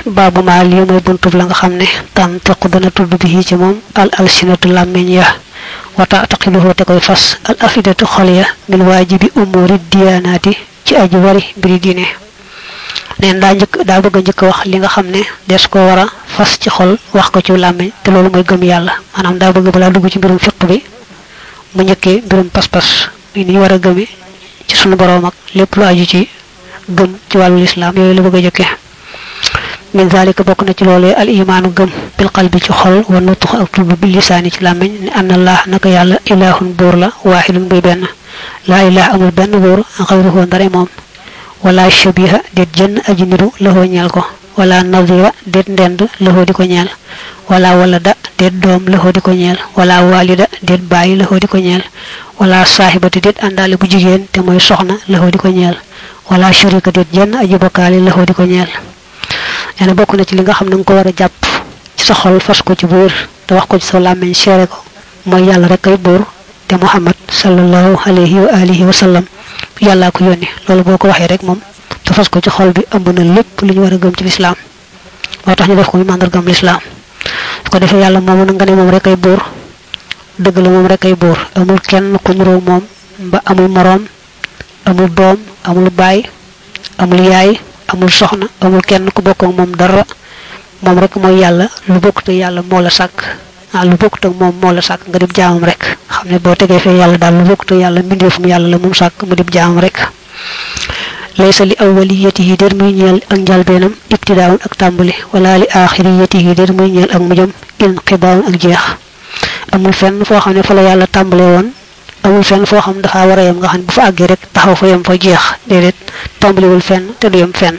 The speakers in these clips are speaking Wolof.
babu ma li moy buntu la nga xamne tan taqu dana tuddu bi ci mom al alsinatu lamiñ ya wata taqiluhu te koy fas al afidatu khaliya min wajibi umuri diyanati ci aji wari biri dine nen da bëgg ñëk wax li nga xamne des ko wara fas ci xol wax ko ci lamiñ te lolu moy gëm yalla manam da bëgg bala dugg ci mbirum fiqh bi mu ñëkke mbirum pass pass ni wara gëmé ci sunu borom ak lepp lu aju ci gëm ci walu islam yoy la bëgg ñëkke min zalika bokku na ci lolé al imanu gëm bil qalbi ci xol wa nutq ak tubu bil lisani ci lamiñ ni anna allah naka yalla ilahun bur la wahidun bi ben la ilaha amul ben bur xayruhu ndare mom wala shabiha det jenn ajniru lahu ñal ko wala nadira det ndend lahu diko ñal wala walada det dom lahu diko ñal wala walida det bayi lahu diko ñal wala sahibati det andale bu jigen te moy soxna lahu diko ñal wala shurika det jenn aji bokali lahu diko ñal yana bokku na ci li nga xamne ko wara japp ci sa xol fas ko ci bour te wax ko ci sa lamagne xéré ko moy yalla rek ay bour te muhammad sallallahu alayhi wa alihi wa sallam yalla ko yoni lolu boko waxe rek mom te fas ko ci xol bi ëmb na lepp li ñu wara gëm ci l'islam motax ñu def ko mandar gëm l'islam ko defé yalla mom nga ne mom rek ay bour deug la mom rek ay bour amul kenn ku ñu mom ba amul morom amul dom amul bay amul yaay amul soxna amul kenn ku bokk ak mom dara mom rek moy yalla lu bokk te yalla mo la sak lu bokk te mom mo la sak nga dib jaamam rek xamne bo tege fe yalla dal lu bokk te yalla mbindef mu yalla la mom sak mu dib jaamam rek laysa li awwaliyatihi der muy ñeel ak njal benam ibtidaa'un ak tambali wala li akhiriyatihi der muy ñeel ak mujum inqidaa'un ak jeex amul fenn fo xamne fa la yalla tambalé won amul fenn fo xam dafa wara yam nga xam bu fa agge rek taxaw fa yam fa jeex dedet tambali wul fenn te du yam fenn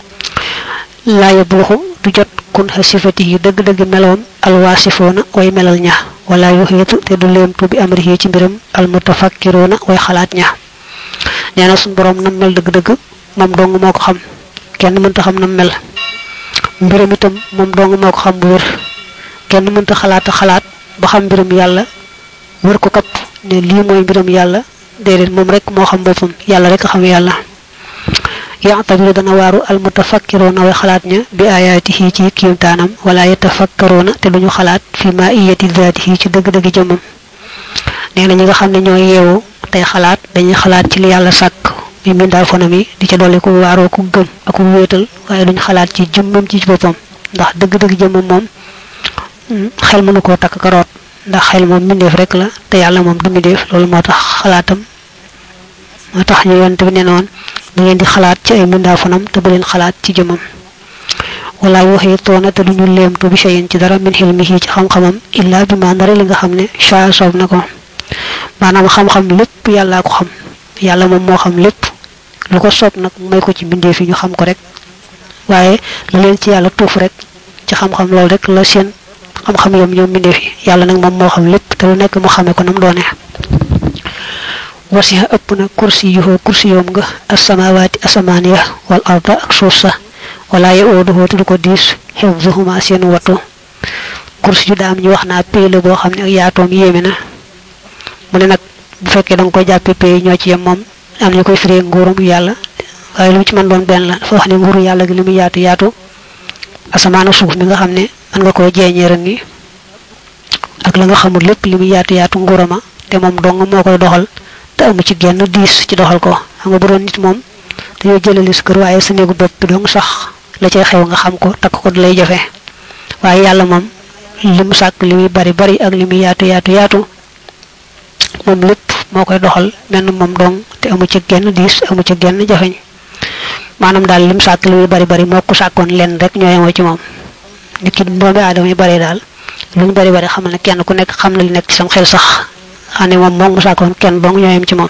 la yabluhu du jot kun hasifatihi deug deug melom al wasifuna way melal ña wala yuhitu te du lemtu bi amrihi ci mbiram al mutafakkiruna way xalaat ña neena sun borom nam mel deug deug mom dong moko xam kenn mën ta xam nam mel mbiram itam mom dong moko xam bu wër kenn mën ta xalaat ba xam mbiram yalla wër ko kap ne li moy mbiram yalla dedet mom rek mo xam bopum yalla rek xam yalla ya'tabiru dana waru al mutafakkiruna wa khalatnya bi ayatihi ci kiyumtanam wala yatafakkaruna te duñu khalat fi ma'iyati dhatihi ci deug deug jëmum neena ñi nga xamne ñoy yewu tay khalat dañuy khalat ci li yalla sak mi minda fonami di ci dolé ko waro ko gëm ak ko wétal waye duñu khalat ci jëmum ci bopam ndax deug deug jëmum mom xel mënu ko tak karot ndax xel mom mindeef rek la te yalla mom du mindeef lolu motax khalatam motax ñu yonte bi nenon da ngeen di xalaat ci ay minda fanam te bu leen xalaat ci jëmam wala yuhituna te duñu lemtu bi shay'in ci dara min hilmihi ci xam xamam illa bima ndara li nga xamne sha soob nako manam xam xam lepp yalla ko xam yalla mom mo xam lepp lu ko soob nak may ko ci bindé fi ñu xam ko rek waye la leen ci yalla tuuf rek ci xam xam lool rek la seen xam xam yom ñom bindé fi yalla nak mom mo xam lepp te lu nekk mu xamé ko nam doone wasiha ëppna kursiyuhu kursiyum nga as-samawati asmaniya wal arda ak suusa wala yauduhu tu ko dis hifzuhuma seen watu kursiyu daam ñu waxna pele bo xamne ak yaatom yemena mu ne nak bu fekke dang ko jappé pay ñoo ci yam mom am ñu koy firé nguurum yalla waye lu ci man doon ben la fo xane nguuru yalla gi limu yaatu yaatu asmanu suuf mi nga xamne man nga ko jeñeer ni ak la nga xamul lepp limu yaatu yaatu nguurama te mom dong mo koy doxal te amu ci genn diis ci doxal ko nga bu doon nit mom dañu jëlali ci kër waye sa neegu bopp dong sax la cey xew nga xam ko tak ko lay jafé waye yalla mom limu sak limi bari bari ak limi yaatu yaatu yaatu mom lepp mo koy doxal men mom dong te amu ci genn diis amu ci genn jafeñ manam dal lim sak limi bari bari moko sakon len rek ñoy mo ci mom nit ki doomi adam yi bari dal luñu bari bari xamal ne kenn ku nek xam na li nek ci sam xel sax xane mom mo musa kon ken dong ñoyam ci mom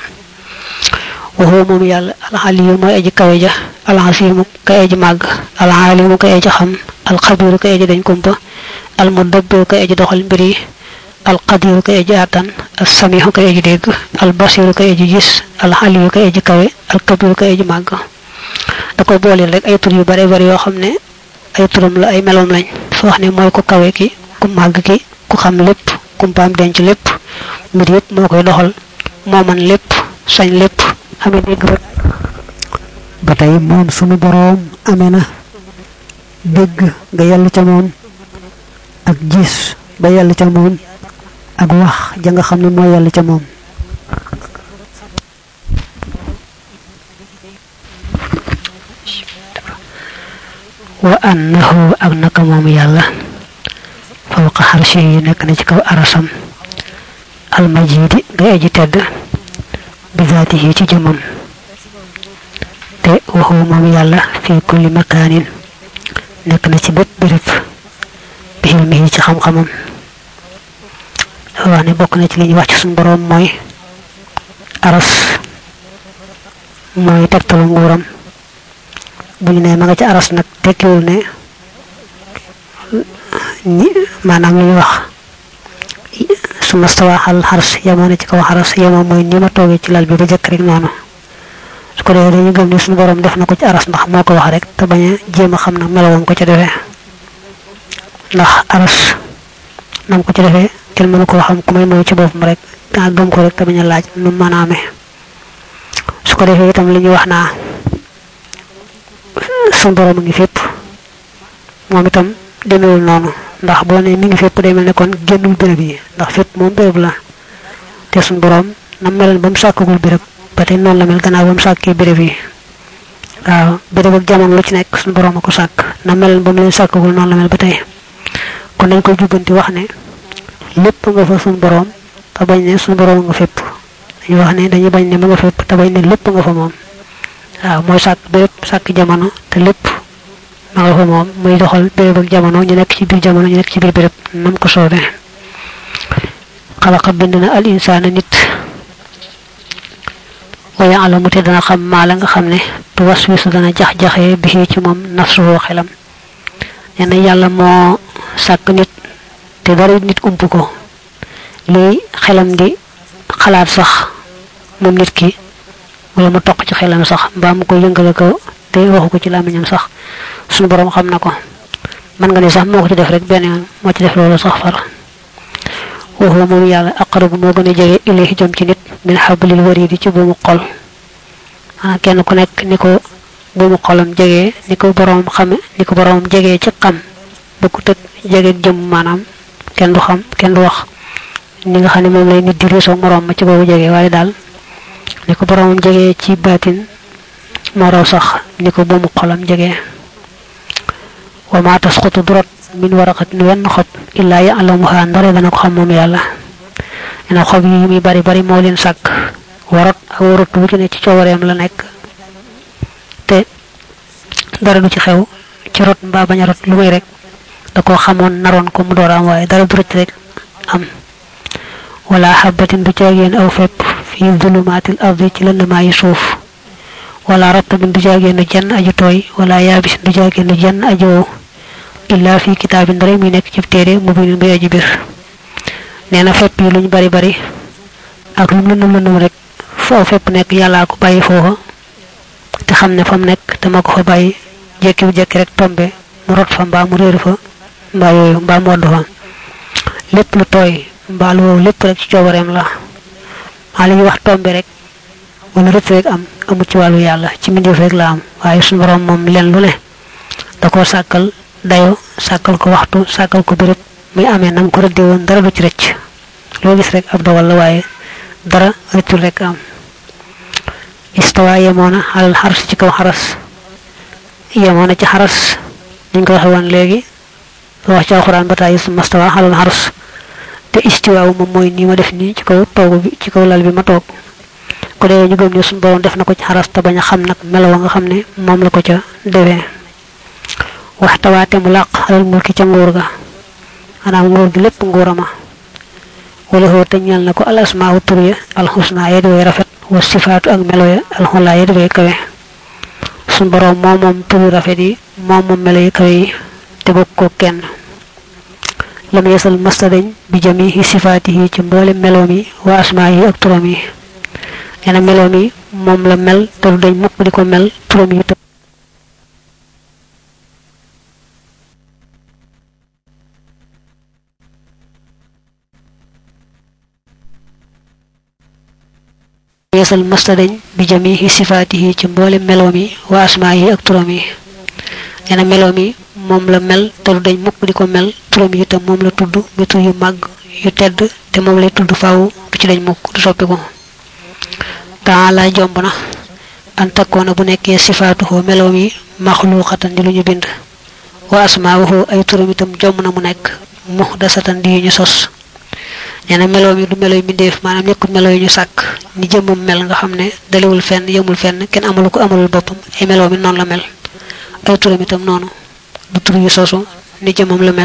wa huwa mom yalla al aliyu moy aji kawé ja al hasim kay aji mag al alimu kay aji xam al khabir kay aji dañ kumpa al mudabbir kay aji doxal mbiri al qadir kay aji atan as samihu kay aji deg al basir kay aji gis al aliyu kay aji kawé al kabir kay aji mag da ko bolé rek ay tur yu bari bari yo xamné ay turum la ay melom lañ fo xné moy ko kawé ki ku mag ki ku xam lepp kumpam denc lepp mbir yépp mo koy doxal mo man lepp sañ lepp amé dégg rek batay mom sunu borom amena dégg nga yàlla ca moom ak gis ba yàlla ca moom ak wax ja nga xam ne mooy yàlla ca moom wa annahu ak naka moom yàlla fawqa xarshi yi nekk na ci kaw arasam almajidi ngay aji tedd bi zaatihi ci jëmam te waxu moom yàlla fi kulli makaanin nekk na ci bépp béréb bi xilmihi ci xam-xamam dafa wax ne bokk na ci li ñu wax ci suñu boroom mooy aras mooy tegtalu nguuram bu ñu ne ma nga ci aras nag tekkiwul ne ñi maanaam li ñuy wax su ma stawaaxal xaras yemoo na ci kaw xaras yemoo mooy ni ma toogee ci lal bi ba jëkk rek noonu su ko defee dañu gëm ne suñu borom def na ko ci aras ndax moo ko wax rek te bañ a jéem a xam na melowam ko ca defee ndax aras nam ko ci defee kenn mënu koo xam ku may mooy ci boppam rek daa gëm ko rek te bañ a laaj nu mën a amee su ko defee itam li ñuy wax naa suñu borom a ngi fépp moom itam demewul noonu ndax boo ne mi ngi fépp day mel ne kon génnul béréb yi ndax fépp moom béréb la te suñu borom nam meloon ba mu sàkkagul béréb ba tey noonu la mel gannaaw ba mu sàkkee béréb yi waaw béréb ak jamono lu ci nekk suñu borom a ko sàkk nam meloon ba mu leen sàkkagul noonu la mel ba tey kon dañ koy jubbanti wax ne lépp nga fa suñu borom te bañ ne suñu borom nga fépp dañuy wax ne dañuy bañ ne ma nga fépp te bañ ne lépp nga fa moom waaw mooy sàkk béréb sàkk jamono te lépp ma nga fa moom muy doxal béréb ak jamono ñu nekk ci biir jamono ñu nekk ci biir béréb nam ko soobee xalaqa bind na al insaana nit wa ya'lamu te dana xam maa la nga xam ne tu waswisu dana jax-jaxee bi ci moom nafsuhu xelam nee na yàlla moo sàkk nit te dara nit ump ko lii xelam di xalaat sax moom nit ki wala mu toq ci xelam sax mbaa mu ko yëngale ko te waxu ko ci làmmiñam sax suñu borom xam na ko man nga ne sax moo ko ci def rek benn yoon moo ci def loolu sax far waxu moom yàlla aqrabu moo gën a jege ilayhi jëm ci nit min hablil waridi ci buumu xol kenn ku nekk ni ko buumu xolam jegee ni ko borom xame ni ko borom jegee ci xam bokku tëg jege jëm maanaam kenn du xam kenn du wax ni nga xam ne moom lay nit di réesoo moroom ma ci boobu jegee waaye daal ni ko boromam jegee ci baatin moo raw sax ni ko buumu xolam jegee wa ma tasqutu durat min waraqatin wenn xob illaa ya'lamuha ndare dana ko xam moom yàlla ina xob yi muy bari bari moo leen sàkk warot ak warot bu ci ne ci coowareem la nekk te dara du ci xew ci rot mbaa bañ a rot lu may rek da koo xamoon naroon ko mu door am waaye dara du rëcc rek am wala xabatin du caagéen aw fepp fi zulumaatil ardi ci lëndamaayi suuf wala rattabin du caagéen jenn aju tooy wala yaabisin du caagéen jenn aju wow illa fi kitaabin dara muy nekk ci téere mu binin bay aji bir nee na fepp yi luñ bari bari ak lu lëndëm rek foo fepp nekk yàllaa ko bàyyi foofa te xam ne fa mu nekk te ma ko fa bàyyi jekki bu jekki rek tombe mu rot fa mbaa mu réer fa mbaa yooyu mbaa mu wadd fa lépp lu tooy mbaa lu wow lépp rek ci coobareem la maa li ñuy wax tombe rek wala rëcc rek am amul ci wàllu yàlla ci mbindeef rek la am waaye suñu borom moom leen lu ne da koo sàkkal dayo sàkkal ko waxtu sàkkal ko béréb muy amee nam ko rëddee woon dara du ci rëcc loo gis rek ab dogal la waaye dara rëccul rek am istawa yemoona alal xaras ci kaw xaras yemoona ci xaras niñ ko waxe woon léegi wax ci alxuraan ba tàyyi summa stawa alal xaras te istiwaawu moom mooy nii ma def nii ci kaw toogu bi ci kaw lal bi ma toog ko dee ñu gëm ne suñu borom def na ko ci xaras te bañ a xam nag melo nga xam ne moom la ko ca defee waxtawaate mu làq alal mulki ca nguur ga maanaam nguur gi lépp nguurama wala xoo te ñal na ko al asmaahu tur ya alxusna ya di way rafet wa sifaatu ak melo ya alxulaa ya di way kawe suñ borom moom turi rafet yi moom melo yi kawe yi te bokk ko kenn lam yesal mastadañ bi jamihi sifaatihi ci mboole meloom yi wa asmaa yi ak turam yi nee na meloom yi moom la mel te du dañ mukk di ko mel turam yi yeesal mastadañ bi jamihi sifaatihi ci mboole meloom yi wa asmaa yi ak turam yi nee na meloom yi mom la mel te dañ mukk diko mel turam yi tam mom la tuddu mi tur yu mag yu tedd te mom lay tuddu faaw du ci dañ mukk du soppi ko taala jombna an takona bu nekké sifatuhu melomi makhluqatan di luñu bind wa asma'uhu ay turam itam jombna mu nekk muhdasatan di ñu sos ñena melomi du meloy mindef manam nekkul meloy ñu sak ni jëmum mel nga xamne dalewul fenn yemul fenn ken amul ko amul bopam ay melomi non la mel ay turam itam nonu du tur yu sosu ni jëmum la mel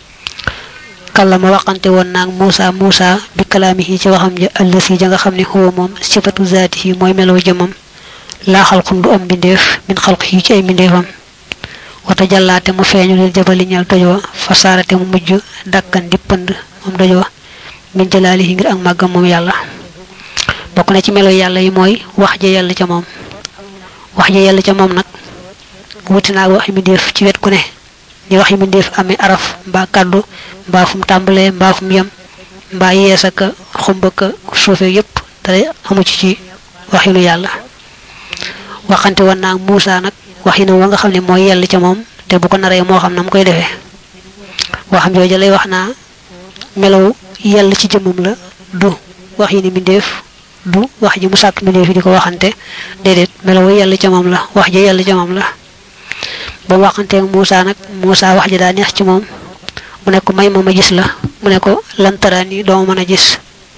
kallama waxante won nak Musa bi kalamihi ci waxam ja allasi ja nga xamni huwa mom sifatu zatihi moy melo jëmum la khalqun du am bindef min khalqihi ci ay bindefam wata jallate mu feñu lil jabali ñal tojo fasarate mu mujj dakkan di pënd mom dojo min jalalihi ngir ak magam mom yalla bokku na ci melo yalla yi moy wax je yalla ci mom wax je yalla ci mom nak wutina wax mi def ci wet ku ne ni wax mi def amé araf ba kaddu ba fum tambalé ba fum yam ba yeesaka xumbaka soufé yépp tay amu ci waxinu yalla waxante won nak Musa nak waxina wa nga xamne moy yalla ci mom te bu ko naré mo xam nam koy défé waxam jooju lay waxna melaw yalla ci jëmum la du waxini mi def du wax ji mu sak mi def diko waxante dedet melaw yalla ci mom la wax ji yalla ci mom la ba waxante ak Musa nak Musa wax ji da neex ci mom mu ne ko may ma gis la mu ne ko lan tarani do mëna gis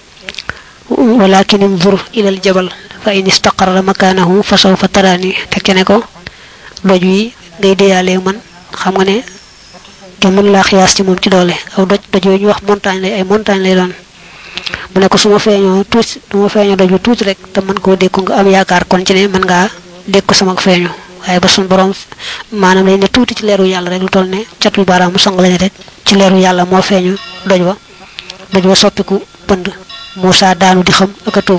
walakin انظر الى الجبل فإن استقر مكانه فسوف تراني تكene ko doj wi ngay deyale man xam nga ne kenn la xiyaas ci mom ci doole aw doj ñu wax montagne lay ay montagne lay doon mu ne ko suma feño tout suma feño doj tout rek te man ko dekk nga am yaakar kon ci ne man nga dekk sama feño waye ba sun borom manam lay ne tuuti ci leeru yalla rek lu toll ne ciatu baram sang lañ rek ci leeru yalla mo feñu doj wa soppiku pënd Musa daanu di xam ak tuub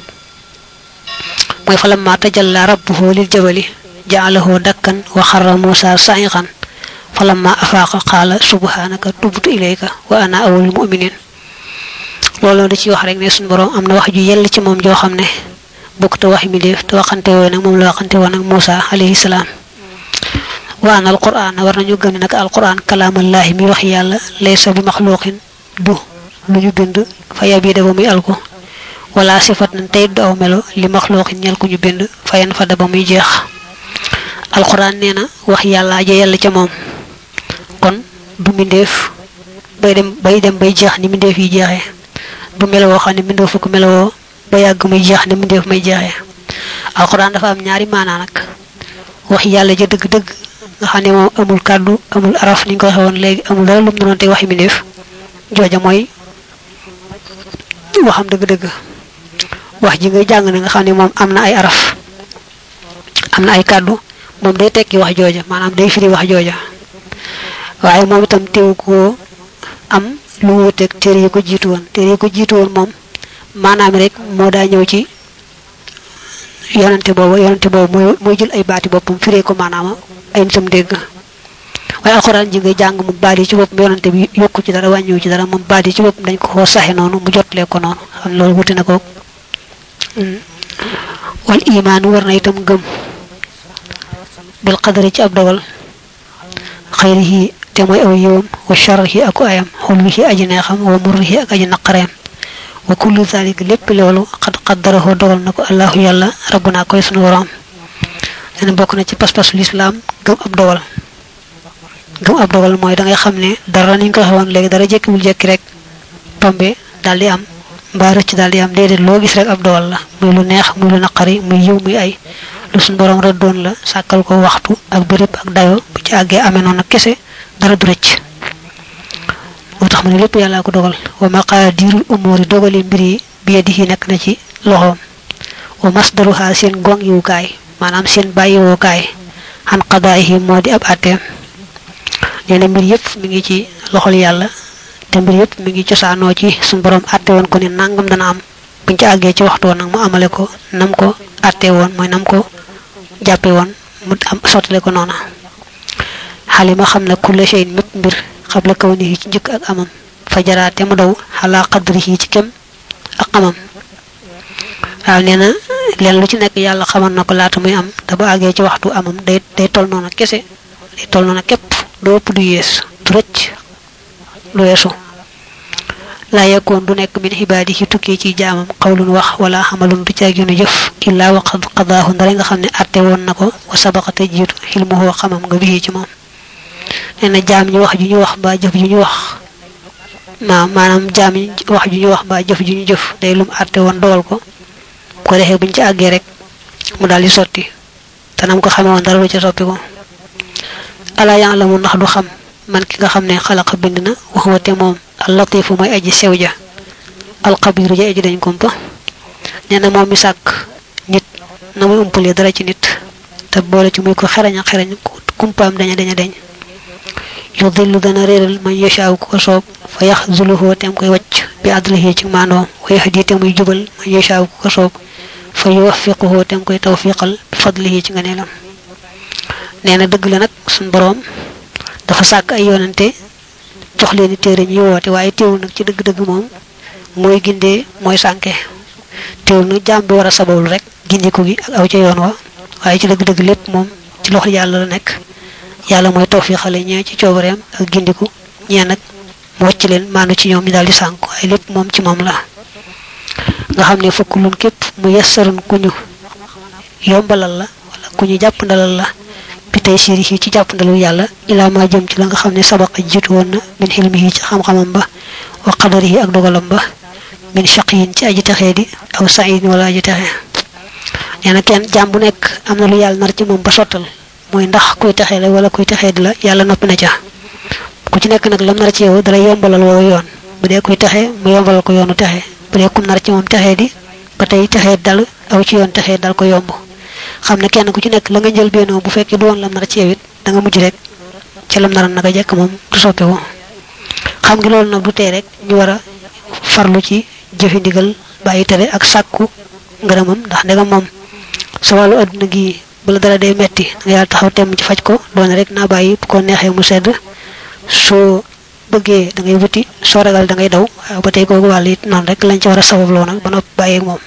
moy falam ma tajalla rabbuhu lil jabali ja'alahu dakkan wa kharra Musa sa'iqan falamma afaqa qala subhanaka tubtu ilayka wa ana awwalul mu'minin lolo da ci wax rek ne sun borom amna wax ju yell ci mom jo xamne bokku to wax mi def to waxante woy nak mom la waxante won ak Musa alayhi salam wa ana alquran war nañu gëm nak alquran kalamullahi mi wax yalla laysa bi makhluqin du luñu bind fa yabi da muy alko wala sifat nan tay do melo li makhluqin ñal ko ñu bind fayen fa da ba muy jeex alquran neena wax yalla je yalla ci mom kon du mindef bay dem bay jeex ni mindef yi jeexé du melo wo xamni mindo fu ko melo ba yag muy jeex ni mindef may jeexé alquran dafa am ñaari maana nak wax yalla je deug deug nga xamni mom amul kaddu amul araf ni ko xewon legi amul dara lu mu don tay wax mindef joja moy waxam deug deug wax ji ngay jang nga xamni mom amna ay araf amna ay kaddu mom day tekki wax joja manam day firi wax joja waye mom itam teew ko am lu wotek téré ko jitu won mom manam rek mo da ñew ci yonante bobu moy jël ay baati bopum firé ko manama ay nitam dégg waye alquran ji ngay jang mu baadi ci bop yonante bi yokku ci dara wañu ci dara mom baadi ci bop dañ ko saxé nonu mu jotlé ko nonu xam lool wuti nako wal iman warna itam gëm bil qadri ci ab dogal khayrihi te moy aw yewum wa sharrihi ak ayam hulmihi aji neexam wa murrihi ak aji naqareem wa kullu zalika lepp lolu qad qaddarahu dogal nako allah yalla rabbuna koy sunu worom ene bok na ci pass pass l'islam gëm ab dogal moy da ngay xamne dara ni ko xawon legi dara jekki wul jekki rek tombe daldi am ba recc daldi am dede lo gis rek ab dogal la muy lu neex muy lu naqari muy yew muy ay lu sun borom radon la sakal ko waxtu ak beurep ak dayo bu ci agge amé non ak kesse dara du recc motax mané lepp yalla ko dogal wa maqadirul umuri dogali mbiri bi yadihi nek na ci loxom wa masdaruha sen gong yu kay manam sen bayiwo kay han qada'ihi modi ab atem neena mbir yépp mi ngi ci loxol yalla te mbir yépp mi ngi ciosano ci sun borom atté won ko ni nangam dana am buñ ci agge ci waxtu nak mu amalé ko nam ko atté won moy nam ko jappé won mu am sotale ko nona halima xamna kullu shay'in mit mbir qabla kawnihi ci jëk ak amam fajaraate mu daw ala qadrihi ci kem ak amam waaw neena len lu ci nek yalla xamal nako laata muy am da ba agge ci waxtu amam day tol nona kesse day tol nona kep do ëpp du yees du rëcc lu yeesu la yakun du nek min ibadihi tukki ci jaamam qawlun wax wala amalun du ci agenu jëf illa wa qad qadahu ndare nga xamne atté won nako wa sabaqata jitu hilmuhu xamam nga bi ci mom neena jaam ñu wax ju ñu wax ba jëf ju ñu wax manam jaam yi wax ju ñu wax ba jëf ju ñu jëf day lum atté won dogal ko ko defé buñ ci aggé rek mu dal di soti tanam ko xamé won dara lu ci soppi ko ala ya'lamu ndax du xam man ki nga xamne xalaqa bindna waxwa te mom al latif moy aji sewja al qabir ja aji dañ kompa neena mom mi sak nit na muy umpulé dara ci nit te boole ci muy ko xarañ kumpam daña dañ yudillu dana reeral man yashaaw ko soob fa yaxzuluhu tem koy wacc bi adlihi ci mano wa yahdi tem muy jubal man yashaaw ko soob fa yuwaffiquhu tem koy tawfiqal bi fadlihi ci nganelam neena deug la nak sun borom dafa sak ay yonante jox leen téré ñi woté waye téwul nak ci deug deug mom moy gindé moy sanké téwul nak jambi wara sabawul rek gindiku gi ak aw ci yoon wa waye ci deug deug lepp mom ci loxo yalla la nek yalla moy tawfiqale ñe ci ciobareem ak gindiku ñe nak mo wacc leen manu ci ñoom ñu daldi sanku ay lepp mom ci mom la nga xamne fukkulun kep mu yassarun kuñu yombalal la wala kuñu japp ndalal la bi tay sirihi ci japp ndalu yalla ila ma jëm ci la nga xamne sabaqa jitu won na min hilmihi ci xam xamam ba wa qadarihi ak dogalam ba min shaqiyin ci aji taxedi aw sa'id wala aji taxe ñana ken jambu nek amna lu yalla nar ci mom ba sotal moy ndax kuy taxé la wala kuy taxé di la yalla nopi na ca ku ci nek nak lam nar ci yow dara yombalal wo yoon bu dé kuy taxé mu yombalal ko yoonu taxé bu dé kum nar ci mom taxé di ba tay taxé dal aw ci yoon taxé dal ko yomb xamna kenn ku ci nek la nga jël beno bu fekk du won lam nar ci yewit da nga mujj rek ci lam nar naka jek mom du soppé wo xam nga lool nak du té rek ñu wara farlu ci jëfi ndigal bayyi téré ak sakku ngërëmam ndax ndegam mom sa walu aduna gi bala dara day metti nga taxaw tem ci faj ko doon rek na bayyi bu ko nexé mu sedd so bëggé da ngay wuti so ragal da ngay daw ba tay gogu walit non rek lañ ci wara sabab lo nak ba nopp bayyi mom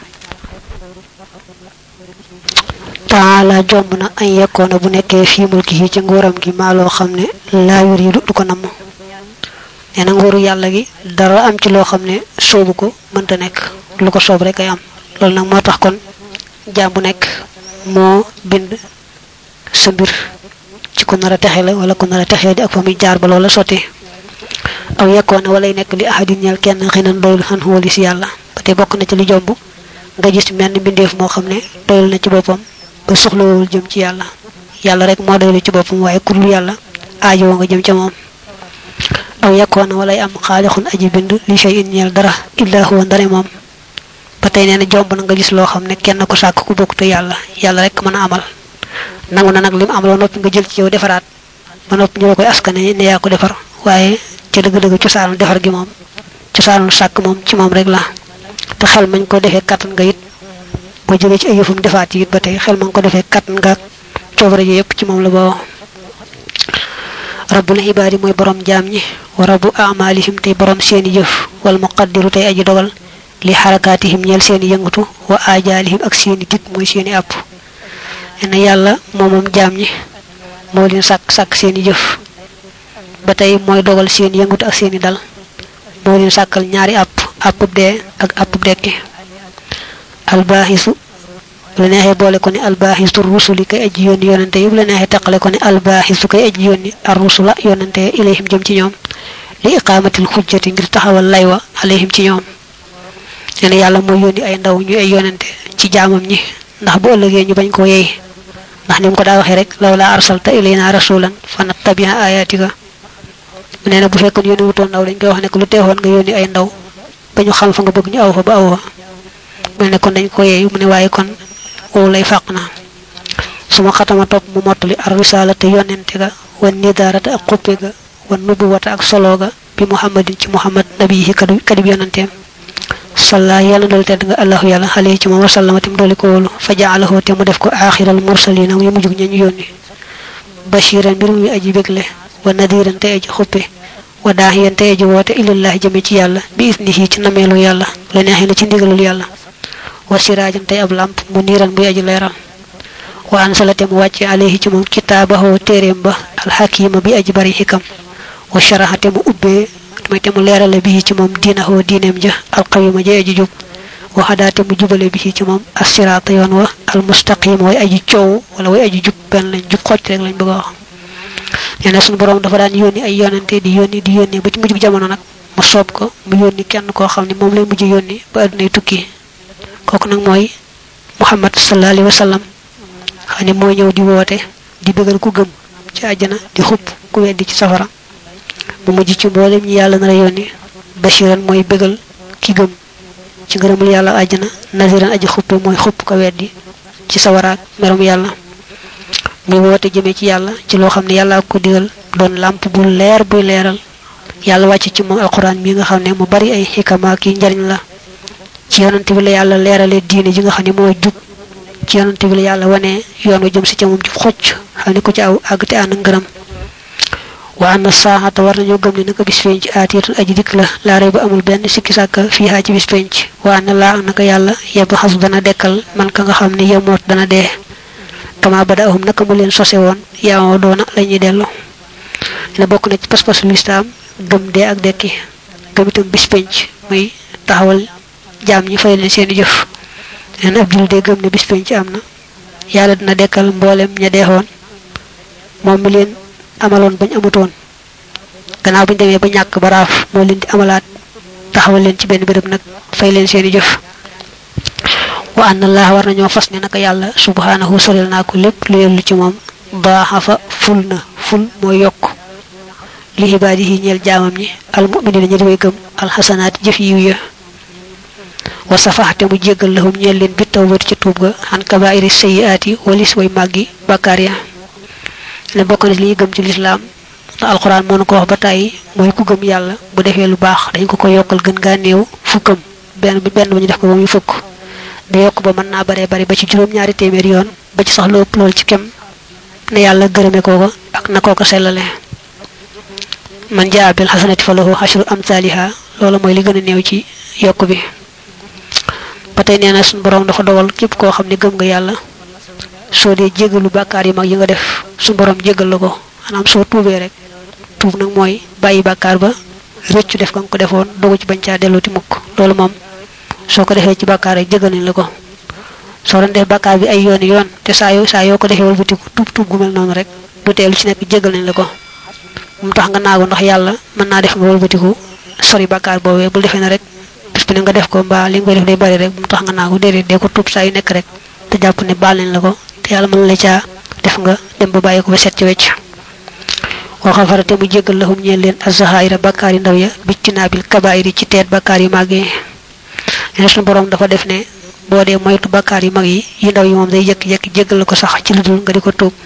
taala jombna ay yakona bu nekké fi mulki ci ngoram gi ma lo xamné la yuridu du ko nam neena ngoru yalla gi dara am ci lo xamné sobu ko mën ta nek lu ko sob rek ay am lol nak motax kon jambu nek mo bind sa bir ci ko nara taxé la wala ko nara taxé di ak fami jaar ba loola soti aw yakona wala nek li ahadin ñal kenn xinan doyul han wali ci yalla paté bok na ci li jombu nga gis menn bindeef mo xamne doyul na ci bopam ba soxlawul jëm ci yalla yalla rek mo doyul ci bopam waye ku dul yalla aajo nga jëm ci mom aw yakona wala am khaliqun aji bind li shay'in ñal dara illa huwa ndare mom patay neena jomb na nga gis lo xamne kenn ko sak ku bokku yalla yalla rek mëna amal nangu na nak lim am lo nopi nga jël ci yow defaraat ba nopi ñu koy askane ne ya ko defar waye ci deug deug ci saanu defar gi mom ci saanu sak mom ci mom rek la te xel mañ ko defé katan nga yit bo jëlé ci ay yëfum defaat yit ba tay xel mañ ko defé katan nga ciobara yépp ci mom la bo rabbul ibadi moy borom jamni wa rabbu a'malihim tay borom seeni jëf wal muqaddiru tay aji dogal li harakatihim ñel seeni yëngutu wa ajalihim ak seeni dik moy seeni app ena yalla momum jamni mo leen sak seeni jëf batay moy dogal seeni yëngutu ak seeni dal mo leen sakal ñaari app de ak app dekki al bahisu la neexé bolé ko ni al bahisu rusuli kay aji yoni yonante yu la neexé takalé ko ni al bahisu kay aji yoni ar rusula yonante ilayhim jëm ci ñoom li iqamatil hujjati ngir taxawal laywa alayhim ci ñoom ene yalla mo yoni ay ndaw ñu ay yonante ci jaamam ñi ndax bu ëllëgé ñu bañ ko yey ndax nim ko da waxé rek lawla arsalta ilayna rasulan fanattabi'a ayatika neena bu fekkon yoni wuton ndaw dañ koy wax ne ko lu téxon nga yoni ay ndaw bañu xam fa nga bëgg ñu aw fa ba aw melne kon dañ ko yey mu ne waye kon o lay faqna suma xatama top mu motali ar risalata yonente ga wan nidarata ak xuppe ga wan nubuwata ak sologa bi muhammadin ci muhammad nabihi kadib yonentem salla yalla dol tedd nga allah yalla alayhi ci wa sallama tim doli ko wolu fa ja'alahu te mu def ko akhiral mursalin mu mujj ñi yoni bashiran birum wi aji begle wa nadiran te aji xuppe wa dahiyan te aji wote ilallah jami ci yalla bi isnihi ci namelu yalla la neexina ci ndigalul yalla wa sirajan tay ab lamp muniran bu aji leral wa ansalate mu wacce alayhi ci mom kitabahu terem ba al hakima bi ajbari hikam wa sharahate mu ubbe may te mu lerale bi ci mom dinahu dinem ja al qayyima ja aji jub wa hadate mu jubale bi ci mom as-sirata yon wa al mustaqim way aji ciow wala way aji jub ben lañ jub xocc rek lañ bëgg wax neena sunu borom dafa daan yoni ay yonante di yoni ba ci mujj jamono nak mu sopp ko mu yoni kenn ko xamni mom lay mujj yoni ba aduna tukki koku nak moy muhammad sallallahu alaihi wasallam xani moy ñew di wote di bëggal ku gëm ci aljana di xup ku weddi ci safara bu mujj ci mbolem ñi yalla na yoni bashiran moy bëggal ki gëm ci gëremul yalla aljana naziran aji xup moy xup ko weddi ci sawara merum yalla muy wote jëme ci yalla ci lo xamne yalla ko digal don lamp bu leer bu leeral yalla wacc ci mom alquran mi nga xamne mu bari ay hikama ki njariñ la ci yonante bi la yalla leerale diine ji nga xamne mo jub ci yonante bi la yalla wane yoonu jëm ci mom ci xocc xani ko ci aw agte an ngeuram wa anna sa'ata war nañu gëm ni naka bis fenc atiyatu aji dik la ray ba amul ben sikki saka fi ha ci bis fenc wa anna la naka yalla yeb xasu dana dekkal man ka nga xamne yemot dana de kama badahum naka mu len sosé won yaaw doona lañuy delu la bokku na ci pass pass l'islam gëm de ak dekki gëm itam bis penc muy taxawal jaam ñi fay leen seen jëf en abdul de gëm ne bis penc amna yalla dina dekkal mbolem ña deexoon mom mi leen amalon bañ amutoon gannaaw buñ demee ba ñàkk ba raaf moo leen di amalaat taxawal leen ci benn béréb nag fay leen seen jëf wa anna allah war nañoo fas ne naka yàlla subhanahu solel naa ko lépp lu yellu ci moom baaxafa ful na ful mooy yokk li ibaadihi ñeel jaamam ñi al mu'minina ñi way gëm al xasanaat jëf yiw ya wa safaxte mu jéggal lahum ñeel leen bi tawbati ci tuub ga xan kabairi sayyiaati walis way màggi bakkaar ya le bokk na li gëm ci l'islam ta alquran mo ko wax ba tay moy ku gëm yalla bu defé lu bax dañ ko yokal gën ga neew fukam ben bu ñu def ko bamuy fukk da yok ba man na bare bare ba ci juroom ñaari témèr yoon ba ci sax lopp lol ci kem ne yalla gërëme koko ak na koko selale man jaa bil hasanati falahu ashru amsalha lolu moy li gëna neew ci yok bi patay neena sun borom dafa dogal kep ko xamni gëm nga yalla so de jégalu bakkar yi mag yi nga def su borom jégal lako anam so tuubé rek tuub nak moy bayyi bakkar ba reccu def ko defoon dogu ci bañ ca deloti mukk lolu mom soko defé ci bakkar rek jégal nañ lako so ron def bakkar bi ay yoon te sa yo ko defé wal buti tuub gu mel non rek du télu ci nek jégal nañ lako mu tax nga naago ndax yalla man na def nga wal buti ko sori bakkar bobé bu defé na rek bis bi nga def ko mba li nga def day bari rek mu tax nga naago dédé dé ko tuub sa yu nek rek te japp ne bal nañ lako te yalla man la ca def nga dem ba bayiko ba set ci wecc wa khafarate mu jegal lahum ñeel leen az-zahaira bakari ndaw ya biccinabil kaba'iri ci teet bakari magge yesu borom dafa def ne bo de moytu bakari mag yi ndaw yi mom day jek jegal ko sax ci ludul nga diko tuub